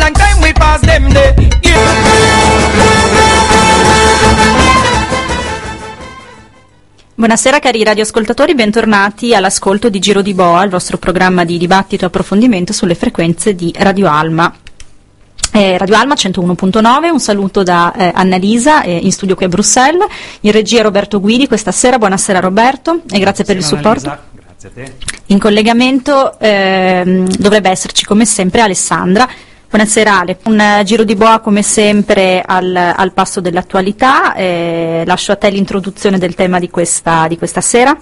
long time we pass them there. Buonasera cari radioascoltatori, bentornati all'ascolto di Giro di Boa, il vostro programma di dibattito e approfondimento sulle frequenze di Radio Alma. Radio Alma 101.9, un saluto da Annalisa in studio qui a Bruxelles, in regia Roberto Guidi questa sera. Buonasera Roberto e grazie per il supporto. Annalisa, grazie a te. In collegamento dovrebbe esserci come sempre Alessandra. Buonasera Ale, un giro di boa come sempre al passo dell'attualità, lascio a te l'introduzione del tema di questa sera.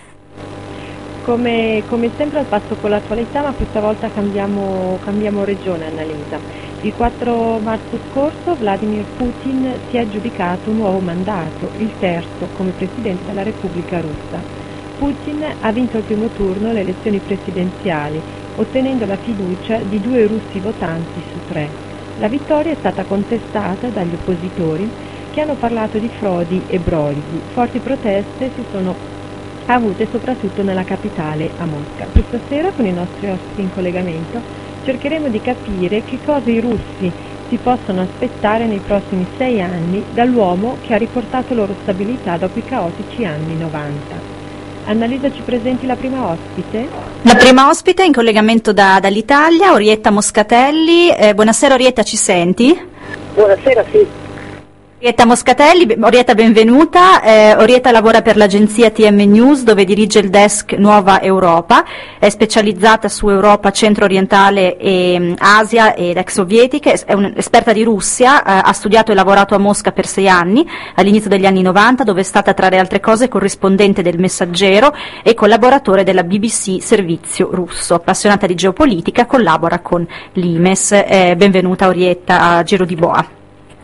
Come sempre al passo con l'attualità, ma questa volta cambiamo regione, Annalisa. Il 4 marzo scorso Vladimir Putin si è aggiudicato un nuovo mandato, il terzo come Presidente della Repubblica Russa. Putin ha vinto al primo turno le elezioni presidenziali, ottenendo la fiducia di 2 russi votanti su 3. La vittoria è stata contestata dagli oppositori che hanno parlato di frodi e brogli. Forti proteste si sono avute soprattutto nella capitale, a Mosca. Questa sera con i nostri ospiti in collegamento cercheremo di capire che cosa i russi si possono aspettare nei prossimi 6 anni dall'uomo che ha riportato loro stabilità dopo i caotici anni 90. Annalisa, ci presenti la prima ospite? La prima ospite in collegamento dall'Italia, Orietta Moscatelli. Buonasera Orietta, ci senti? Buonasera, sì. Orietta Moscatelli, Orietta benvenuta. Orietta lavora per l'agenzia TM News dove dirige il desk Nuova Europa, è specializzata su Europa centro-orientale e Asia ed ex sovietiche, è un'esperta di Russia, ha studiato e lavorato a Mosca per 6 anni, all'inizio degli anni 90, dove è stata tra le altre cose corrispondente del Messaggero e collaboratore della BBC Servizio Russo. Appassionata di geopolitica, collabora con l'Imes. Benvenuta Orietta a Giro di Boa.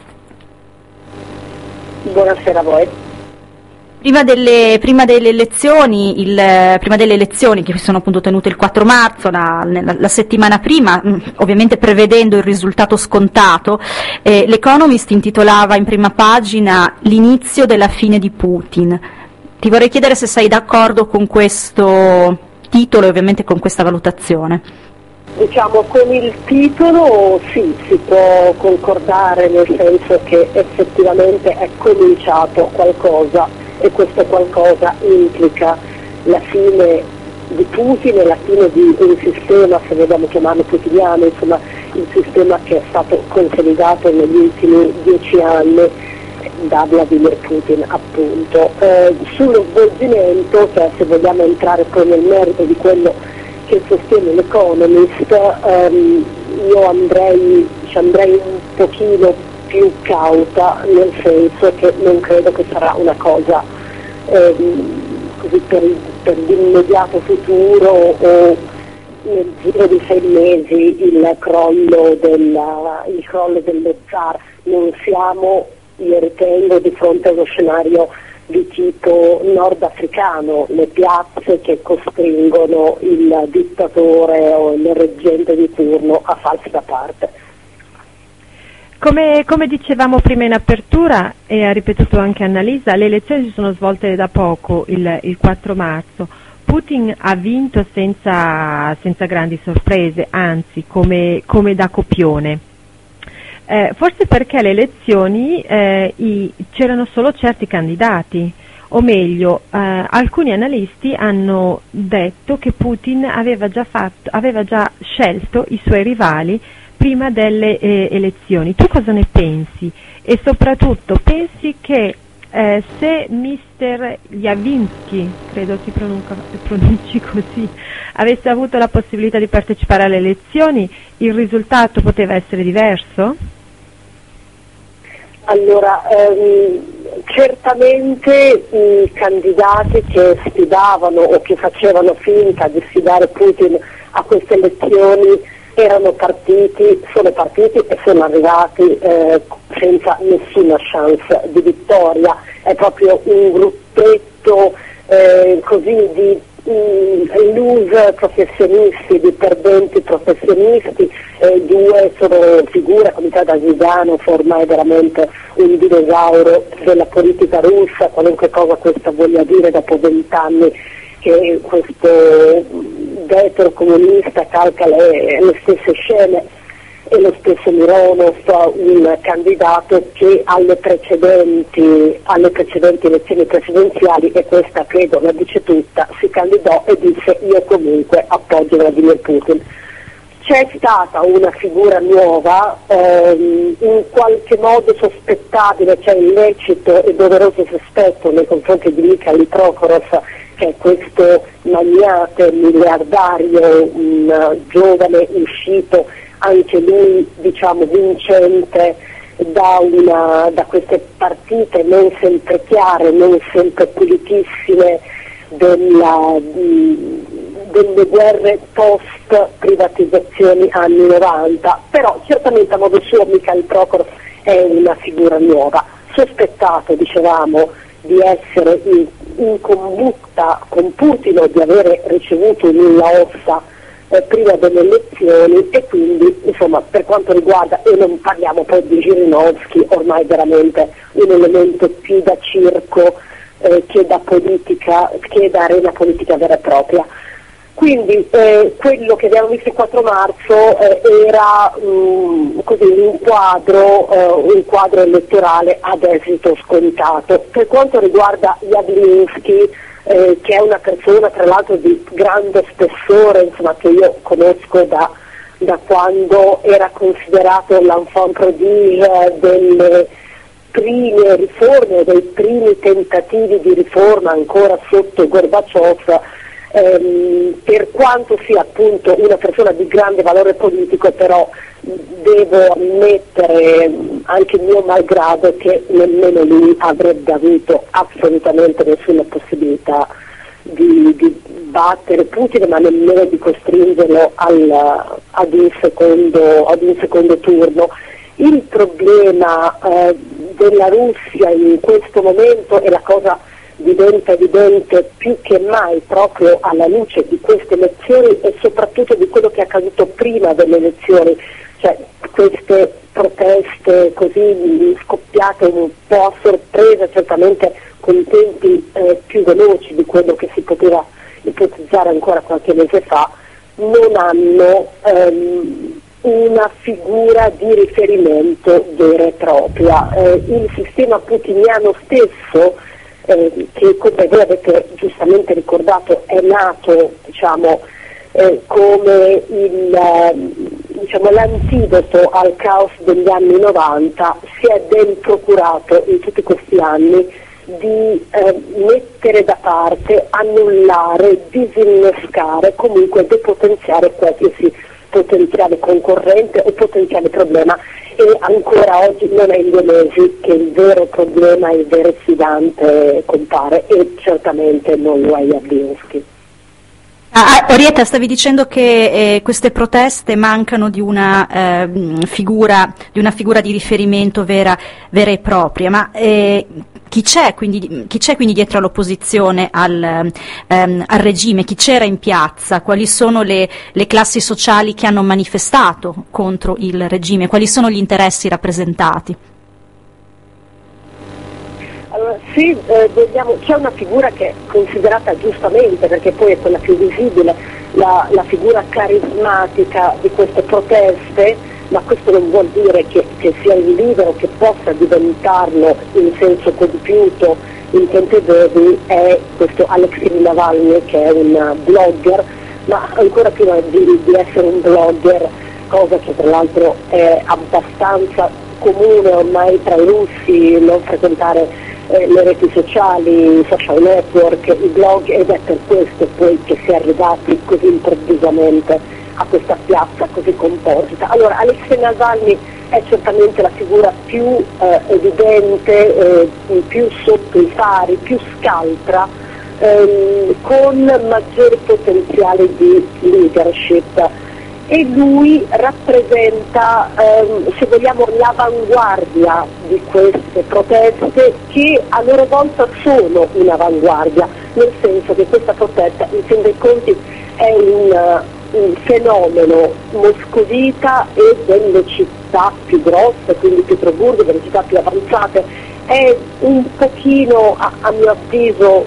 Buonasera a voi. Prima delle elezioni che si sono appunto tenute il 4 marzo, la settimana prima, ovviamente prevedendo il risultato scontato, l'Economist intitolava in prima pagina l'inizio della fine di Putin. Ti vorrei chiedere se sei d'accordo con questo titolo e ovviamente con questa valutazione. Diciamo, con il titolo sì, si può concordare, nel senso che effettivamente è cominciato qualcosa e questo qualcosa implica la fine di Putin e la fine di un sistema, se vogliamo chiamarlo putiniano, insomma il sistema che è stato consolidato negli ultimi 10 anni da Vladimir Putin, appunto. Sullo svolgimento, cioè se vogliamo entrare poi nel merito di quello che sostiene l'Economist, io andrei un pochino più cauta, nel senso che non credo che sarà una cosa così per l'immediato futuro o nel giro di 6 mesi il crollo dello zar. Non siamo, io ritengo, di fronte a uno scenario di tipo nordafricano, le piazze che costringono il dittatore o il reggente di turno a farsi da parte. Come dicevamo prima in apertura e ha ripetuto anche Annalisa, le elezioni si sono svolte da poco, il 4 marzo. Putin ha vinto senza grandi sorprese, anzi come da copione. Forse perché alle elezioni c'erano solo certi candidati, o meglio, alcuni analisti hanno detto che Putin aveva già scelto i suoi rivali prima delle elezioni. Tu cosa ne pensi? E soprattutto pensi che se Mr. Yavinsky, credo si pronunci così, avesse avuto la possibilità di partecipare alle elezioni, il risultato poteva essere diverso? Allora, certamente i candidati che sfidavano o che facevano finta di sfidare Putin a queste elezioni sono partiti e sono arrivati senza nessuna chance di vittoria. È proprio un gruppetto così di loser professionisti, di perdenti professionisti, 2 sono figure come da Zidane, ormai veramente un dinosauro della politica russa, qualunque cosa questa voglia dire dopo 20 anni che questo vetro comunista calca le stesse scene. e lo stesso Mironov, un candidato che alle precedenti elezioni presidenziali, e questa credo la dice tutta, si candidò e disse: io comunque appoggio Vladimir Putin. C'è stata una figura nuova, in qualche modo sospettabile, c'è illecito e doveroso sospetto nei confronti di Mikhail Prokhorov, che è questo magnate miliardario, un giovane uscito, anche lui diciamo vincente da queste partite non sempre chiare, non sempre pulitissime delle guerre post privatizzazioni anni 90, però certamente a modo suo Mikhail Prokhorov è una figura nuova, sospettato, dicevamo, di essere in combutta con Putin o di avere ricevuto un nulla ossa prima delle elezioni, e quindi insomma per quanto riguarda, e non parliamo poi di Zhirinovsky, ormai veramente un elemento più da circo che da politica, che da arena politica vera e propria. Quindi quello che abbiamo visto il 4 marzo era così un quadro elettorale ad esito scontato. Per quanto riguarda Yavlinsky, che è una persona tra l'altro di grande spessore, insomma, che io conosco da quando era considerato l'enfant prodige delle prime riforme, dei primi tentativi di riforma ancora sotto Gorbaciov, per quanto sia appunto una persona di grande valore politico, però devo ammettere, anche mio malgrado, che nemmeno lui avrebbe avuto assolutamente nessuna possibilità di battere Putin, ma nemmeno di costringerlo ad un secondo turno. Il problema della Russia in questo momento, e la cosa diventa evidente più che mai proprio alla luce di queste elezioni e soprattutto di quello che è accaduto prima delle elezioni, cioè queste proteste così scoppiate un po' a sorpresa, certamente con tempi più veloci di quello che si poteva ipotizzare ancora qualche mese fa, non hanno una figura di riferimento vera e propria. Il sistema putiniano stesso, che come voi avete giustamente ricordato è nato come l'antidoto al caos degli anni 90, si è ben procurato in tutti questi anni di mettere da parte, annullare, disinnescare, comunque depotenziare qualsiasi potenziale concorrente o potenziale problema, e ancora oggi non è in 2 mesi che il vero problema, il vero sfidante compare, e certamente non lo è Yavlinsky. Orietta, stavi dicendo che queste proteste mancano di una figura di riferimento vera e propria, ma chi c'è quindi dietro all'opposizione al regime? Chi c'era in piazza? Quali sono le classi sociali che hanno manifestato contro il regime? Quali sono gli interessi rappresentati? Allora, sì, c'è una figura che è considerata giustamente, perché poi è quella più visibile, la figura carismatica di queste proteste, ma questo non vuol dire che sia il libero, che possa diventarlo in senso compiuto in tempi brevi, è questo Alexei Navalny, che è un blogger, ma ancora prima di essere un blogger, cosa che tra l'altro è abbastanza comune ormai tra i russi, non frequentare le reti sociali, i social network, i blog, ed è per questo poi che si è arrivati così improvvisamente a questa piazza così composita. Allora, Alexei Navalny è certamente la figura più evidente, più sotto i fari, più scaltra, con maggiori potenziali di leadership, e lui rappresenta, se vogliamo, l'avanguardia di queste proteste, che a loro volta sono un'avanguardia, nel senso che questa protesta in fin dei conti è un fenomeno moscovita e delle città più grosse, quindi Pietroburgo, delle città più avanzate, è un pochino, a mio avviso,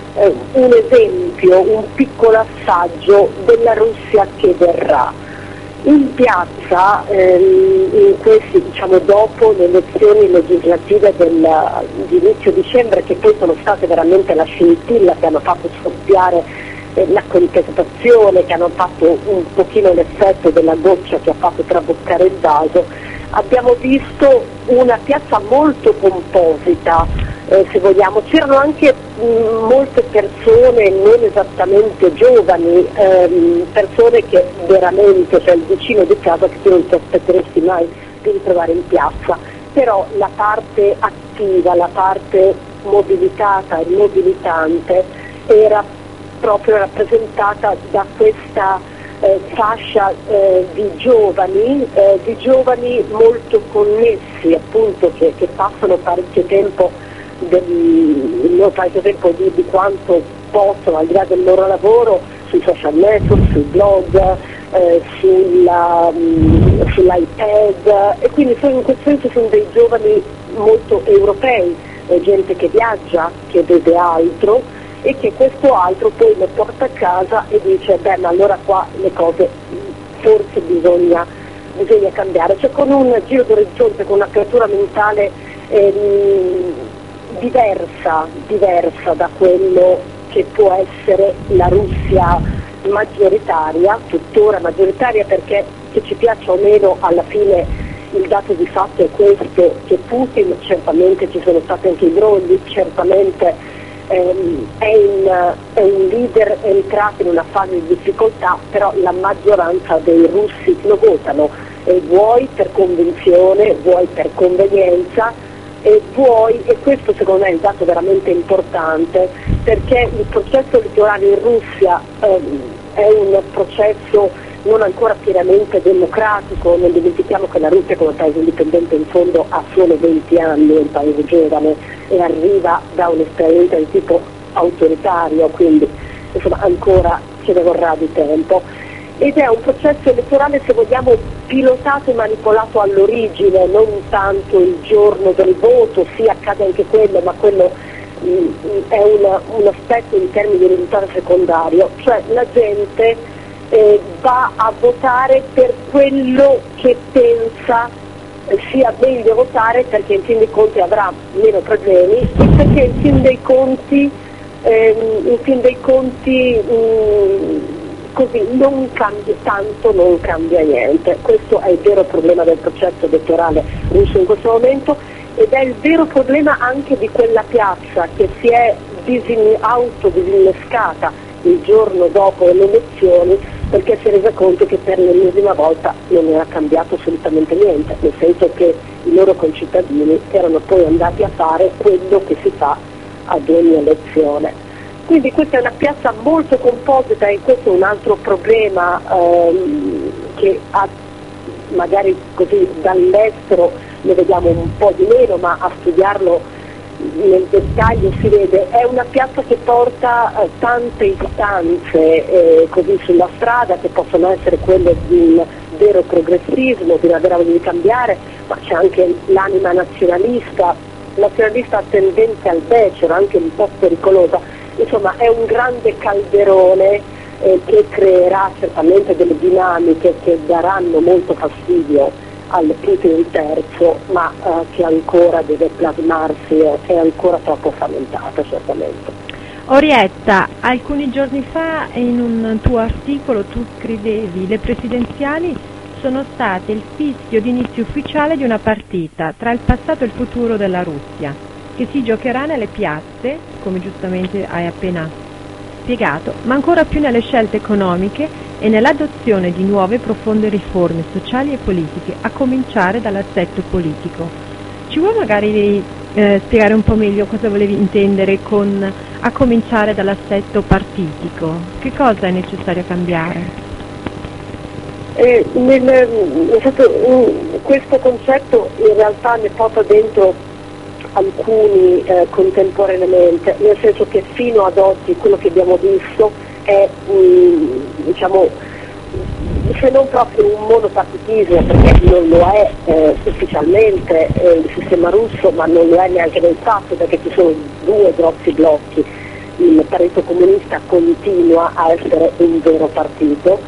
un esempio, un piccolo assaggio della Russia che verrà. In piazza, in questi, dopo le elezioni legislative di inizio dicembre, che poi sono state veramente la scintilla che hanno fatto scoppiare la contestazione, che hanno fatto un pochino l'effetto della goccia che ha fatto traboccare il vaso, abbiamo visto una piazza molto composita, se vogliamo. C'erano anche molte persone non esattamente giovani, persone che veramente, cioè il vicino di casa che tu non ti aspetteresti mai di ritrovare in piazza, però la parte attiva, la parte mobilitata e mobilitante era proprio rappresentata da questa fascia di giovani molto connessi, appunto, che passano parecchio tempo di quanto possono, al di là del loro lavoro, sui social network, sui blog, sull'iPad, e quindi in questo senso sono dei giovani molto europei, gente che viaggia, che vede altro e che questo altro poi lo porta a casa e dice ma allora qua le cose forse bisogna cambiare, cioè con un giro d'orizzonte, con un'apertura mentale diversa da quello che può essere la Russia maggioritaria, tuttora maggioritaria, perché che ci piaccia o meno alla fine il dato di fatto è questo, che Putin, certamente ci sono stati anche i brogli, certamente è un leader entrato in una fase di difficoltà, però la maggioranza dei russi lo votano, vuoi per convinzione, vuoi per convenienza, e questo secondo me è il dato veramente importante, perché il processo elettorale in Russia è un processo non ancora pienamente democratico. Non dimentichiamo che la Russia come paese indipendente in fondo ha solo 20 anni, è un paese giovane e arriva da un'esperienza di tipo autoritario, quindi insomma ancora ce ne vorrà di tempo, ed è un processo elettorale, se vogliamo, pilotato e manipolato all'origine, non tanto il giorno del voto, sì, accade anche quello, ma quello è un aspetto in termini di risultato secondario, cioè la gente va a votare per quello che pensa sia meglio votare, perché in fin dei conti avrà meno problemi e perché in fin dei conti così non cambia tanto, non cambia niente. Questo è il vero problema del processo elettorale russo in questo momento, ed è il vero problema anche di quella piazza che si è autodisinnescata il giorno dopo le elezioni, perché si è resa conto che per l'ennesima volta non era cambiato assolutamente niente, nel senso che i loro concittadini erano poi andati a fare quello che si fa ad ogni elezione. Quindi questa è una piazza molto composita, e questo è un altro problema che magari così dall'estero ne vediamo un po' di meno, ma a studiarlo nel dettaglio si vede. È una piazza che porta tante istanze così sulla strada, che possono essere quelle di un vero progressismo, di una vera voglia di cambiare, ma c'è anche l'anima nazionalista tendente al becero, anche un po' pericolosa. Insomma è un grande calderone che creerà certamente delle dinamiche che daranno molto fastidio al Putin terzo, ma che ancora deve plasmarsi, è ancora troppo frammentata certamente. Orietta, alcuni giorni fa in un tuo articolo tu scrivevi: le presidenziali sono state il fischio d'inizio ufficiale di una partita tra il passato e il futuro della Russia, che si giocherà nelle piazze, come giustamente hai appena spiegato, ma ancora più nelle scelte economiche e nell'adozione di nuove profonde riforme sociali e politiche, a cominciare dall'assetto politico. Ci vuoi magari spiegare un po' meglio cosa volevi intendere con a cominciare dall'assetto partitico? Che cosa è necessario cambiare? Questo concetto in realtà ne porta dentro alcuni contemporaneamente, nel senso che fino ad oggi quello che abbiamo visto è se non proprio un monopartitismo, perché non lo è ufficialmente il sistema russo, ma non lo è neanche nel fatto, perché ci sono due grossi blocchi. Il Partito Comunista continua a essere un vero partito,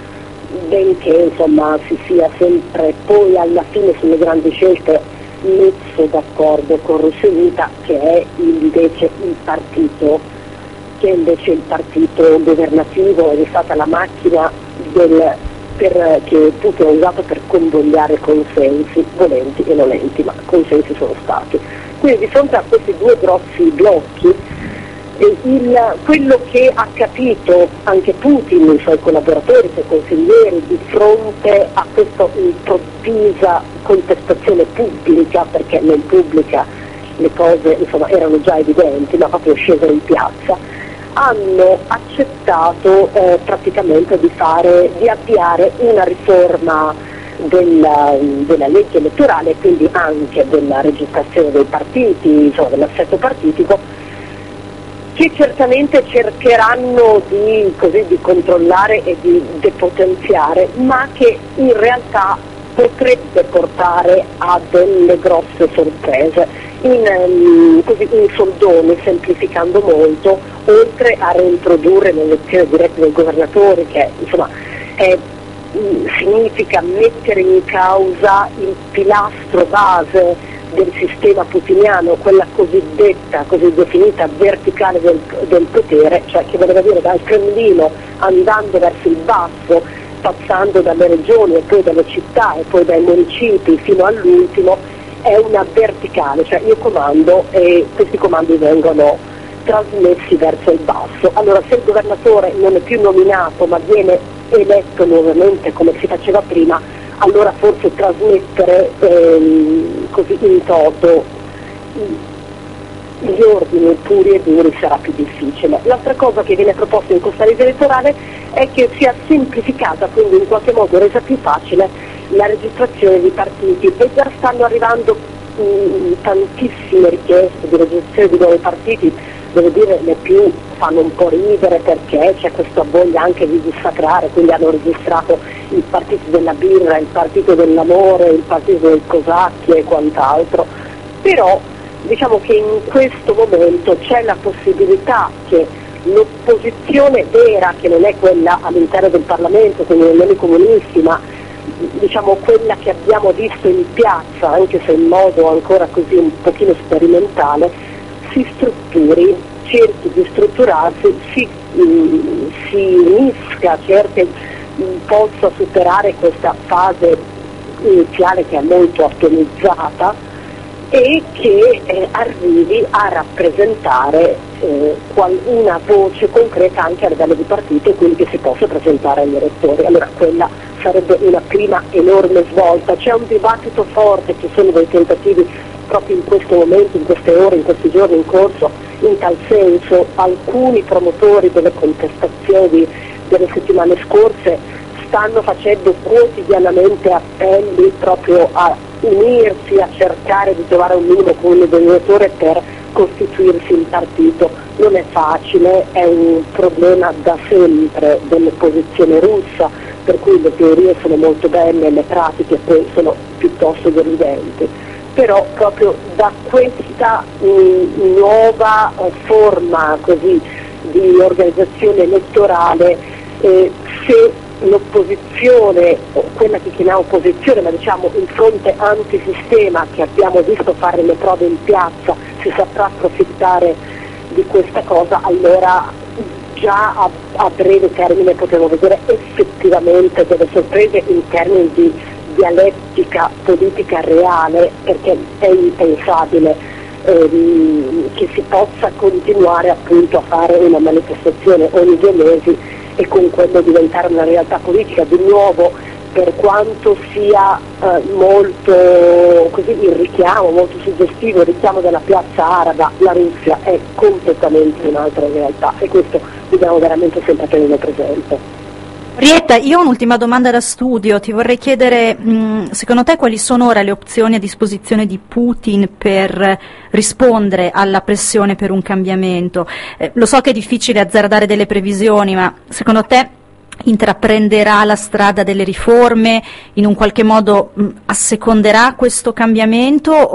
benché insomma si sia sempre poi alla fine sulle grandi scelte messo d'accordo con Russelita, che è invece il partito governativo, ed è stata la macchina che Putin ha usato per convogliare consensi, volenti e nolenti, ma consensi sono stati. Quindi di fronte a questi due grossi blocchi, quello che ha capito anche Putin, i suoi collaboratori, i suoi consiglieri, di fronte a questa improvvisa contestazione pubblica, perché non pubblica le cose insomma erano già evidenti, ma proprio scesero in piazza, hanno accettato praticamente di avviare una riforma della legge elettorale, quindi anche della registrazione dei partiti, insomma dell'assetto partitico, che certamente cercheranno di controllare e di depotenziare, ma che in realtà potrebbe portare a delle grosse sorprese. In soldoni, semplificando molto, oltre a reintrodurre l'elezione diretta dei governatori, che insomma significa mettere in causa il pilastro base del sistema putiniano, quella così definita verticale del potere, cioè che voleva dire dal Cremlino andando verso il basso, passando dalle regioni e poi dalle città e poi dai municipi fino all'ultimo, è una verticale, cioè io comando e questi comandi vengono trasmessi verso il basso. Allora se il governatore non è più nominato ma viene eletto nuovamente come si faceva prima, allora forse trasmettere così in toto gli ordini puri e duri sarà più difficile. L'altra cosa che viene proposta in questa legge elettorale è che sia semplificata, quindi in qualche modo resa più facile la registrazione di partiti, e già stanno arrivando tantissime richieste di registrazione di nuovi partiti. Devo dire, le più fanno un po' ridere perché c'è questa voglia anche di dissacrare, quindi hanno registrato il partito della birra, il partito dell'amore, il partito dei cosacchi e quant'altro, però diciamo che in questo momento c'è la possibilità che l'opposizione vera, che non è quella all'interno del Parlamento, quindi non i comunisti, ma diciamo quella che abbiamo visto in piazza, anche se in modo ancora così un pochino sperimentale, si strutturi, cerchi di strutturarsi, si unisca, possa superare questa fase iniziale che è molto atomizzata e che arrivi a rappresentare una voce concreta anche a livello di partito, e quindi che si possa presentare agli elettori. Allora quella sarebbe una prima enorme svolta. C'è un dibattito forte, ci sono dei tentativi proprio in questo momento, in queste ore, in questi giorni in corso, in tal senso. Alcuni promotori delle contestazioni delle settimane scorse stanno facendo quotidianamente appelli proprio a unirsi, a cercare di trovare un minimo comune denominatore per costituirsi in partito. Non è facile, è un problema da sempre dell'opposizione russa, per cui le teorie sono molto belle, le pratiche poi sono piuttosto deludenti. Però proprio da questa nuova forma così di organizzazione elettorale, se l'opposizione, quella che chiamiamo opposizione, ma diciamo il fronte antisistema che abbiamo visto fare le prove in piazza, si saprà approfittare di questa cosa, allora già a breve termine potremo vedere effettivamente delle sorprese in termini di dialettica politica reale, perché è impensabile che si possa continuare appunto a fare una manifestazione ogni 2 mesi e con quello diventare una realtà politica. Di nuovo, per quanto sia molto così il richiamo, molto suggestivo il richiamo della piazza araba, la Russia è completamente un'altra realtà, e questo dobbiamo veramente sempre tenere presente. Orietta, io ho un'ultima domanda da studio, ti vorrei chiedere, secondo te quali sono ora le opzioni a disposizione di Putin per rispondere alla pressione per un cambiamento? Lo so che è difficile azzardare delle previsioni, ma secondo te intraprenderà la strada delle riforme, in un qualche modo asseconderà questo cambiamento, o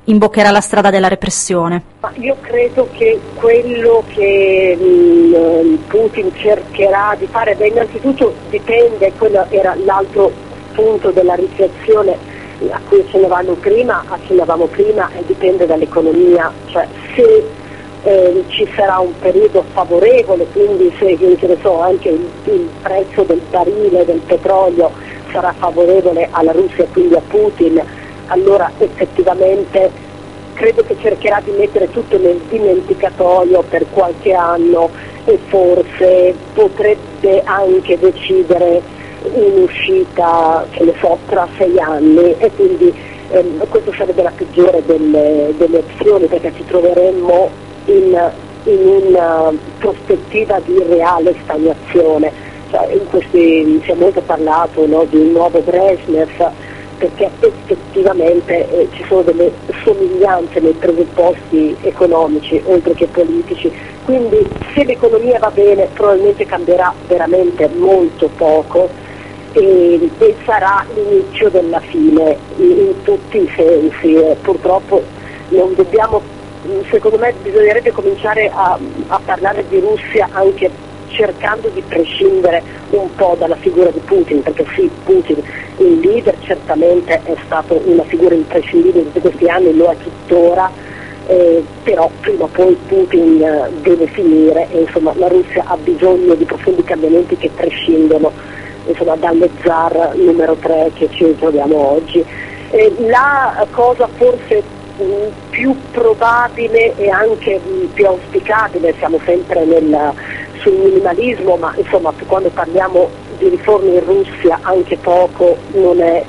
imboccherà la strada della repressione? Ma io credo che quello che Putin cercherà di fare, innanzitutto dipende, quello era l'altro punto della riflessione a cui accennavamo prima, e dipende dall'economia, cioè se ci sarà un periodo favorevole, quindi se anche il prezzo del barile del petrolio sarà favorevole alla Russia e quindi a Putin, allora effettivamente credo che cercherà di mettere tutto nel dimenticatoio per qualche anno e forse potrebbe anche decidere un'uscita, tra 6 anni, e quindi questo sarebbe la peggiore delle opzioni, perché ci troveremmo in una prospettiva di reale stagnazione. Cioè, si è molto parlato, no, di un nuovo Brezhnev, perché effettivamente ci sono delle somiglianze nei presupposti economici oltre che politici, quindi se l'economia va bene probabilmente cambierà veramente molto poco e sarà l'inizio della fine in tutti i sensi. Purtroppo non dobbiamo, secondo me bisognerebbe cominciare a parlare di Russia anche cercando di prescindere un po' dalla figura di Putin, perché sì, Putin, il leader, certamente è stato una figura imprescindibile in tutti questi anni, lo è tuttora, però prima o poi Putin deve finire e insomma la Russia ha bisogno di profondi cambiamenti che prescindono dalle zar numero 3 che ci troviamo oggi. La cosa forse più probabile e anche più auspicabile, siamo sempre sul minimalismo, ma insomma quando parliamo di riforme in Russia anche poco non è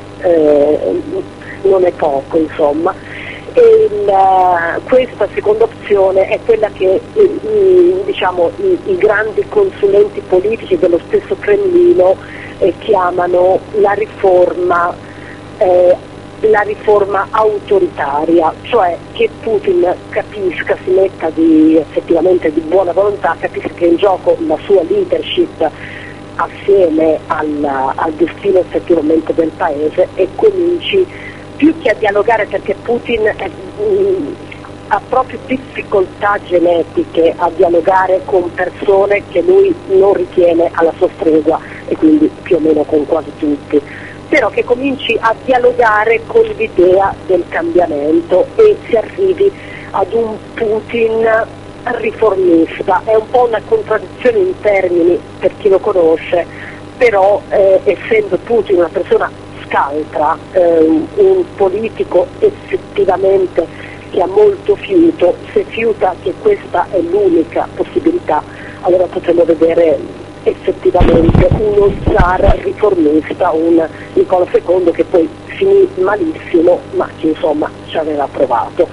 poco, insomma. Questa seconda opzione è quella che i grandi consulenti politici dello stesso Cremlino chiamano la riforma autoritaria, cioè che Putin capisca, si metta effettivamente di buona volontà, capisca che è in gioco la sua leadership assieme al destino effettivamente del paese e cominci più che a dialogare, perché Putin ha proprio difficoltà genetiche a dialogare con persone che lui non ritiene alla sua stregua, e quindi più o meno con quasi tutti, però che cominci a dialogare con l'idea del cambiamento e si arrivi ad un Putin riformista. È un po' una contraddizione in termini per chi lo conosce, però essendo Putin una persona scaltra, un politico effettivamente che ha molto fiuto, se fiuta che questa è l'unica possibilità, allora potremo vedere effettivamente uno zar riformista, un Nicola II che poi finì malissimo, ma che insomma ci aveva provato.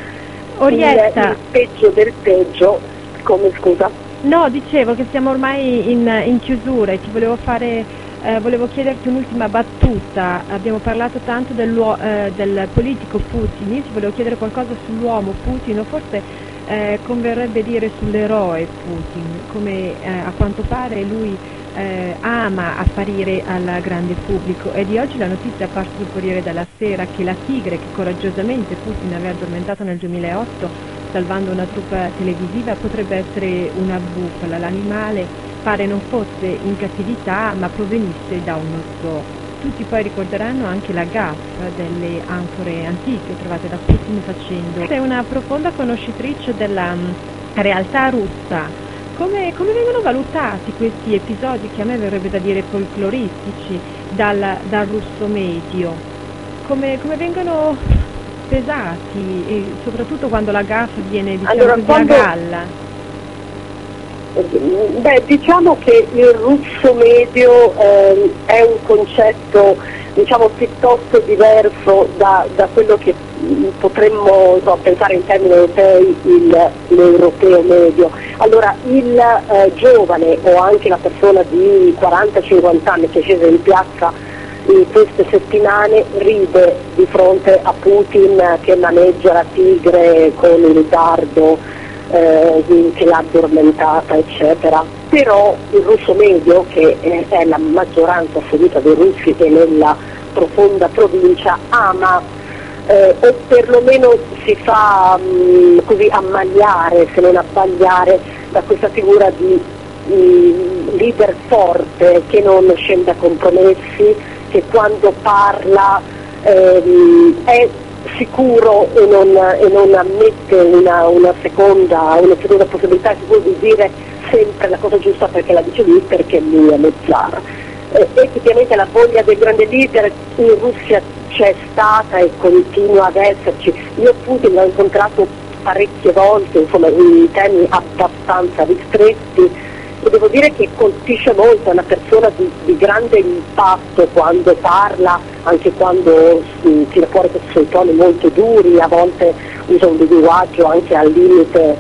Il peggio del peggio, come scusa? No, dicevo che siamo ormai in chiusura e ti volevo chiederti un'ultima battuta. Abbiamo parlato tanto del politico Putin, io ti volevo chiedere qualcosa sull'uomo Putin, o forse converrebbe dire sull'eroe Putin, come a quanto pare lui ama apparire al grande pubblico, e di oggi la notizia è apparsa sul Corriere della Sera che la tigre che coraggiosamente Putin aveva addormentato nel 2008 salvando una troupe televisiva potrebbe essere una bufala. L'animale pare non fosse in cattività ma provenisse da uno zoo. Tutti poi ricorderanno anche la gaffa delle ancore antiche trovate da Putin facendo. Sei una profonda conoscitrice della realtà russa. Come vengono valutati questi episodi, che a me verrebbe da dire folcloristici, dal russo medio? Come vengono pesati, e soprattutto quando la gaffa viene a galla? Diciamo che il russo medio è un concetto piuttosto diverso da quello che potremmo pensare in termini europei, l'europeo medio. Allora il giovane o anche la persona di 40-50 anni che è scesa in piazza in queste settimane ride di fronte a Putin che maneggia la tigre con il dardo che l'ha addormentata, eccetera. Però il russo medio, che è la maggioranza assoluta dei russi e nella profonda provincia, ama o perlomeno si fa così ammagliare, se non abbagliare, da questa figura di leader forte che non scende a compromessi, che quando parla è sicuro e non ammette una seconda possibilità, è sicuro di dire sempre la cosa giusta perché la dice lui, perché lui è lo zar. Effettivamente la voglia del grande leader in Russia c'è stata e continua ad esserci. Io Putin l'ho incontrato parecchie volte, insomma, in temi abbastanza ristretti, e devo dire che colpisce molto, è una persona di grande impatto quando parla, anche quando tira fuori questi suoi toni molto duri, a volte usa un linguaggio anche al limite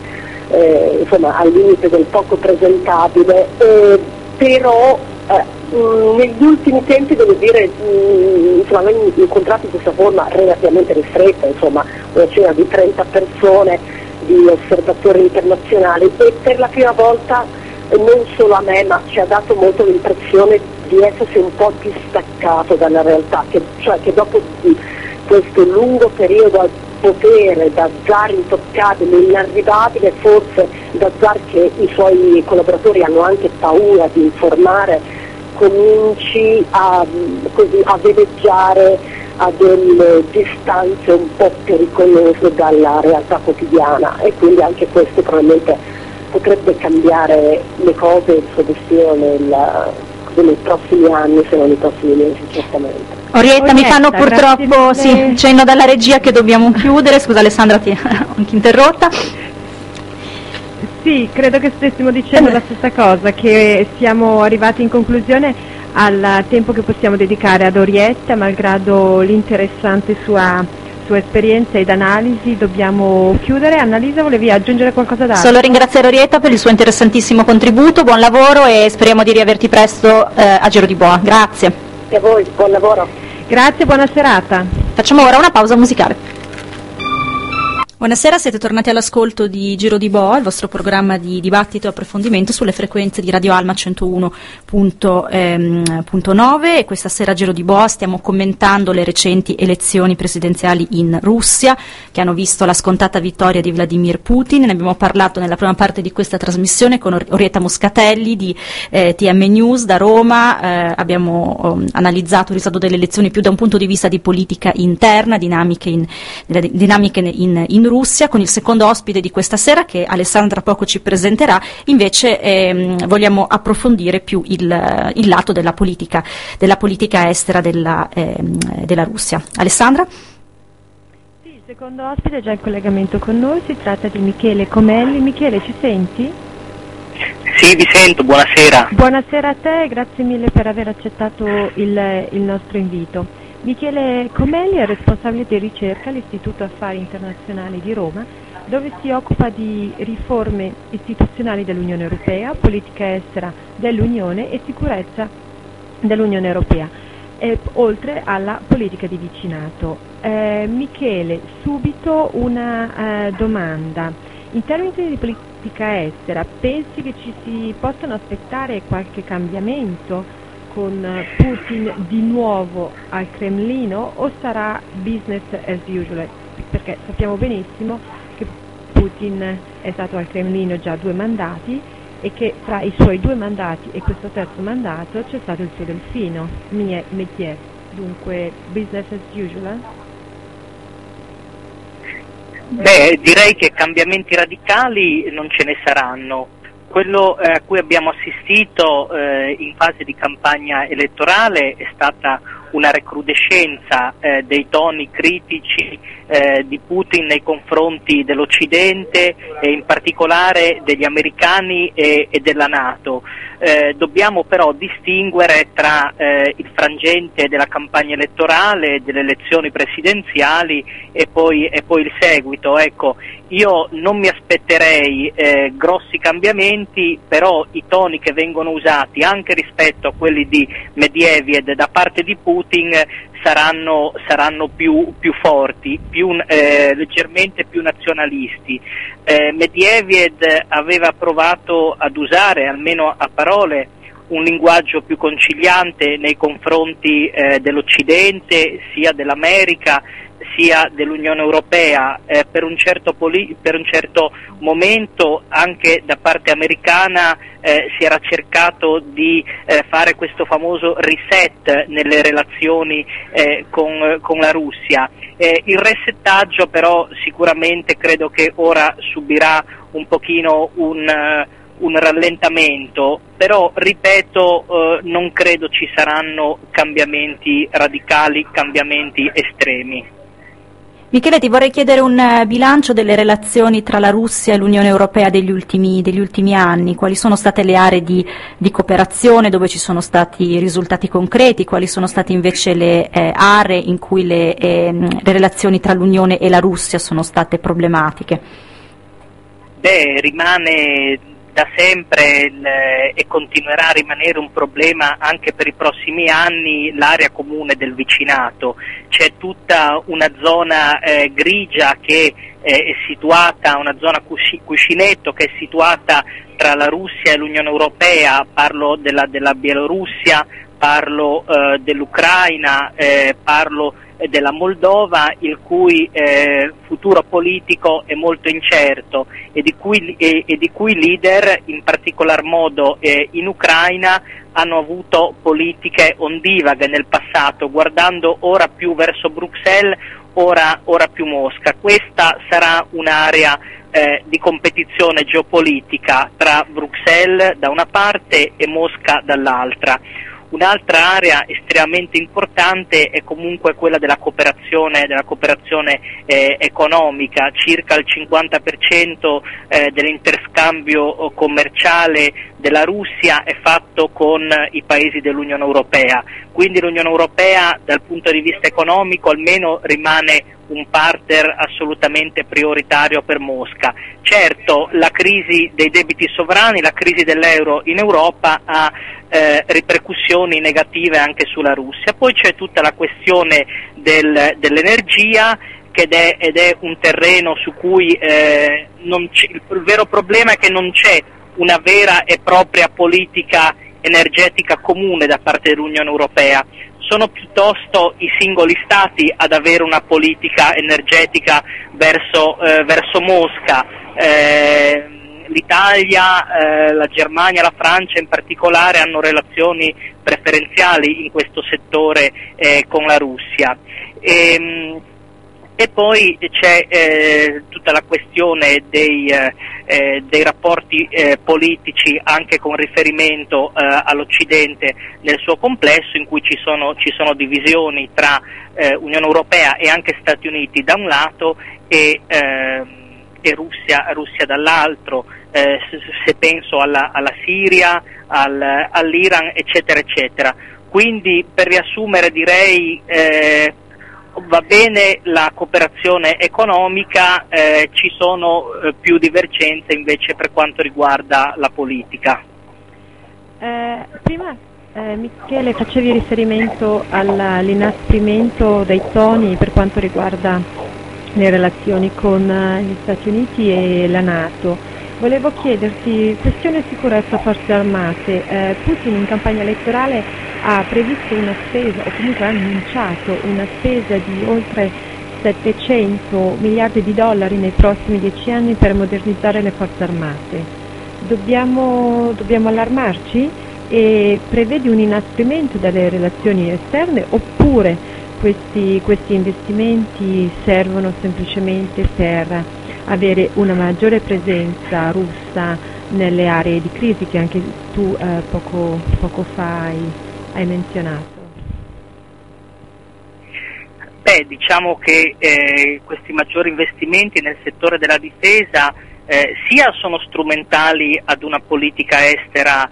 del poco presentabile, però negli ultimi tempi devo dire, insomma, noi incontrati in questa forma relativamente ristretta, insomma, una cena di 30 persone, di osservatori internazionali, e per la prima volta non solo a me, ma ci ha dato molto l'impressione di essersi un po' distaccato dalla realtà, cioè che dopo questo lungo periodo al potere, da zar intoccabile, inarrivabile, forse da zar che i suoi collaboratori hanno anche paura di informare, cominci a veleggiare a delle distanze un po' pericolose dalla realtà quotidiana, e quindi anche questo probabilmente potrebbe cambiare le cose, il suo destino nei prossimi anni, se non nei prossimi mesi, certamente. Orietta, mi fanno purtroppo cenno dalla regia che dobbiamo chiudere. Scusa Alessandra, ti ho anche interrotta. Sì, credo che stessimo dicendo la stessa cosa, che siamo arrivati in conclusione al tempo che possiamo dedicare ad Orietta, malgrado l'interessante sua esperienza ed analisi. Dobbiamo chiudere. Annalisa, volevi aggiungere qualcosa d'altro? Solo ringraziare Orietta per il suo interessantissimo contributo, buon lavoro e speriamo di riaverti presto a Giro di Boa. Grazie. E a voi, buon lavoro. Grazie, buona serata. Facciamo ora una pausa musicale. Buonasera, siete tornati all'ascolto di Giro di Boa, il vostro programma di dibattito e approfondimento sulle frequenze di Radio Alma 101.9, e questa sera a Giro di Boa stiamo commentando le recenti elezioni presidenziali in Russia che hanno visto la scontata vittoria di Vladimir Putin. Ne abbiamo parlato nella prima parte di questa trasmissione con Orietta Moscatelli di TM News da Roma. Abbiamo analizzato il risultato delle elezioni più da un punto di vista di politica interna, dinamiche in Russia. Con il secondo ospite di questa sera, che Alessandra poco ci presenterà, invece vogliamo approfondire più il lato della politica estera della Russia. Alessandra? Sì, il secondo ospite è già in collegamento con noi, si tratta di Michele Comelli. Michele, ci senti? Sì, vi sento, buonasera. Buonasera a te, grazie mille per aver accettato il nostro invito. Michele Comelli è responsabile di ricerca all'Istituto Affari Internazionali di Roma, dove si occupa di riforme istituzionali dell'Unione Europea, politica estera dell'Unione e sicurezza dell'Unione Europea, oltre alla politica di vicinato. Michele, subito una domanda. In termini di politica estera, pensi che ci si possano aspettare qualche cambiamento con Putin di nuovo al Cremlino, o sarà business as usual? Perché sappiamo benissimo che Putin è stato al Cremlino già 2 mandati e che tra i suoi 2 mandati e questo terzo mandato c'è stato il suo delfino, Medvedev. Dunque business as usual? Beh, direi che cambiamenti radicali non ce ne saranno. Quello a cui abbiamo assistito in fase di campagna elettorale è stata una recrudescenza dei toni critici di Putin nei confronti dell'Occidente e in particolare degli americani e della NATO. Dobbiamo però distinguere tra il frangente della campagna elettorale, delle elezioni presidenziali e poi il seguito. Ecco, io non mi aspetterei grossi cambiamenti, però i toni che vengono usati anche rispetto a quelli di Medvedev da parte di Putin saranno più forti, leggermente più nazionalisti. Medvedev aveva provato ad usare, almeno a parole, un linguaggio più conciliante nei confronti dell'Occidente, sia dell'America sia dell'Unione Europea. Per un certo momento anche da parte americana si era cercato di fare questo famoso reset nelle relazioni con la Russia. Il resettaggio però sicuramente credo che ora subirà un pochino un rallentamento, però ripeto, non credo ci saranno cambiamenti radicali, cambiamenti estremi. Michele, ti vorrei chiedere un bilancio delle relazioni tra la Russia e l'Unione Europea degli ultimi anni. Quali sono state le aree di cooperazione dove ci sono stati risultati concreti? Quali sono state invece le aree in cui le relazioni tra l'Unione e la Russia sono state problematiche? Rimane da sempre e continuerà a rimanere un problema anche per i prossimi anni l'area comune del vicinato. C'è tutta una zona grigia che è situata, una zona cuscinetto che è situata tra la Russia e l'Unione Europea, parlo della Bielorussia, parlo dell'Ucraina, parlo della Moldova, il cui futuro politico è molto incerto e di cui leader, in particolar modo in Ucraina, hanno avuto politiche ondivaghe nel passato, guardando ora più verso Bruxelles, ora più Mosca. Questa sarà un'area di competizione geopolitica tra Bruxelles da una parte e Mosca dall'altra. Un'altra area estremamente importante è comunque quella della cooperazione economica. Circa il 50% dell'interscambio commerciale della Russia è fatto con i paesi dell'Unione Europea, quindi l'Unione Europea dal punto di vista economico almeno rimane un partner assolutamente prioritario per Mosca. Certo, la crisi dei debiti sovrani, la crisi dell'euro in Europa ha ripercussioni negative anche sulla Russia. Poi c'è tutta la questione dell'energia ed è un terreno su cui il vero problema è che non c'è una vera e propria politica energetica comune da parte dell'Unione Europea. Sono piuttosto i singoli stati ad avere una politica energetica verso Mosca. L'Italia, la Germania, la Francia in particolare hanno relazioni preferenziali in questo settore con la Russia. E poi c'è tutta la questione dei rapporti politici anche con riferimento all'Occidente nel suo complesso, in cui ci sono divisioni tra Unione Europea e anche Stati Uniti da un lato e Russia dall'altro, se penso alla Siria, all'Iran, eccetera eccetera. Quindi per riassumere direi va bene la cooperazione economica, ci sono più divergenze invece per quanto riguarda la politica. Prima Michele facevi riferimento all'inasprimento dei toni per quanto riguarda le relazioni con gli Stati Uniti e la NATO. Volevo chiederti, questione sicurezza forze armate, Putin in campagna elettorale ha previsto una spesa, o comunque ha annunciato una spesa di oltre 700 miliardi di dollari nei prossimi 10 anni per modernizzare le forze armate. Dobbiamo allarmarci e prevedi un inasprimento delle relazioni esterne oppure questi investimenti servono semplicemente per avere una maggiore presenza russa nelle aree di crisi che anche tu poco fa hai menzionato? Diciamo che questi maggiori investimenti nel settore della difesa sia sono strumentali ad una politica estera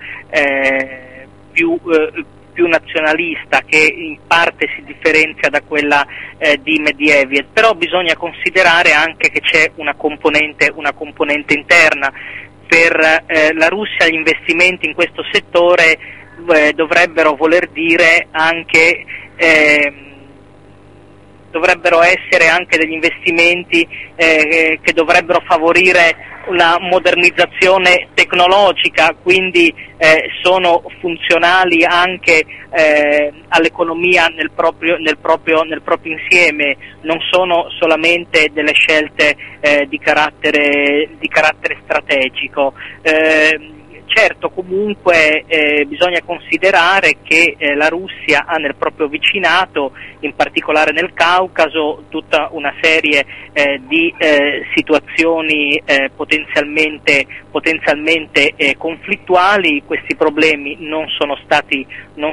più nazionalista, che in parte si differenzia da quella di Medvedev, però bisogna considerare anche che c'è una componente interna. Per la Russia gli investimenti in questo settore dovrebbero voler dire anche dovrebbero essere anche degli investimenti che dovrebbero favorire una modernizzazione tecnologica, quindi sono funzionali anche all'economia nel proprio insieme, non sono solamente delle scelte di carattere strategico. Certo, comunque bisogna considerare che la Russia ha nel proprio vicinato, in particolare nel Caucaso, tutta una serie di situazioni potenzialmente conflittuali. Questi problemi non sono stati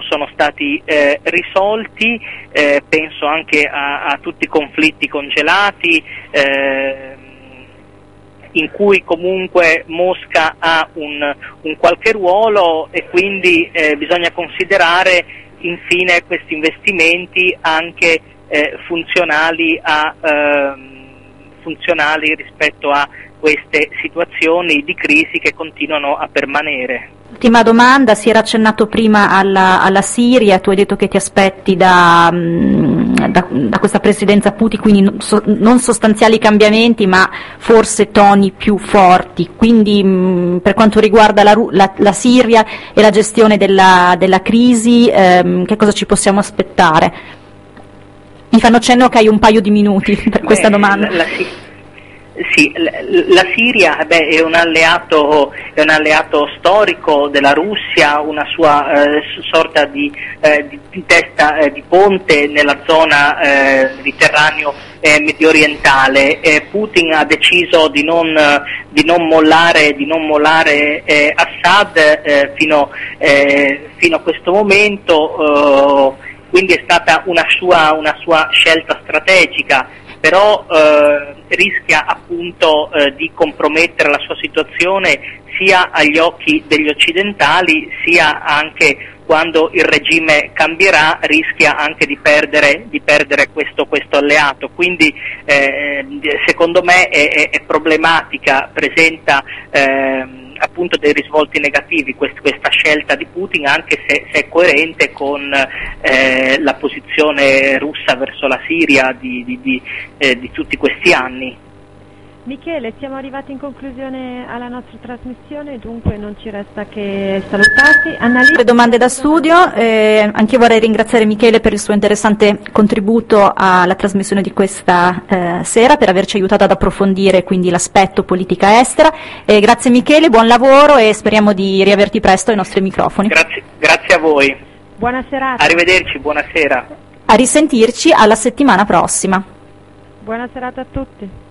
risolti, penso anche a tutti i conflitti congelati, in cui comunque Mosca ha un qualche ruolo, e quindi bisogna considerare infine questi investimenti anche funzionali rispetto a queste situazioni di crisi che continuano a permanere. Ultima domanda, si era accennato prima alla Siria, tu hai detto che ti aspetti da questa presidenza Putin, quindi non sostanziali cambiamenti ma forse toni più forti, quindi per quanto riguarda la Siria e la gestione della crisi, che cosa ci possiamo aspettare? Mi fanno cenno che hai un paio di minuti per questa domanda. Sì, la Siria è un alleato storico della Russia, una sua sorta di testa di ponte nella zona mediterraneo medio orientale. Putin ha deciso di non mollare Assad fino a questo momento, quindi è stata una sua scelta strategica, però rischia appunto di compromettere la sua situazione sia agli occhi degli occidentali, sia anche quando il regime cambierà, rischia anche di perdere questo alleato. Quindi secondo me è problematica, presenta appunto dei risvolti negativi questa scelta di Putin, anche se è coerente con la posizione russa verso la Siria di tutti questi anni. Michele, siamo arrivati in conclusione alla nostra trasmissione, dunque non ci resta che salutarti. Le domande da studio, anche io vorrei ringraziare Michele per il suo interessante contributo alla trasmissione di questa sera, per averci aiutato ad approfondire quindi l'aspetto politica estera. Grazie Michele, buon lavoro e speriamo di riaverti presto ai nostri microfoni. Grazie a voi. Buona serata. Arrivederci, buonasera. A risentirci alla settimana prossima. Buona serata a tutti.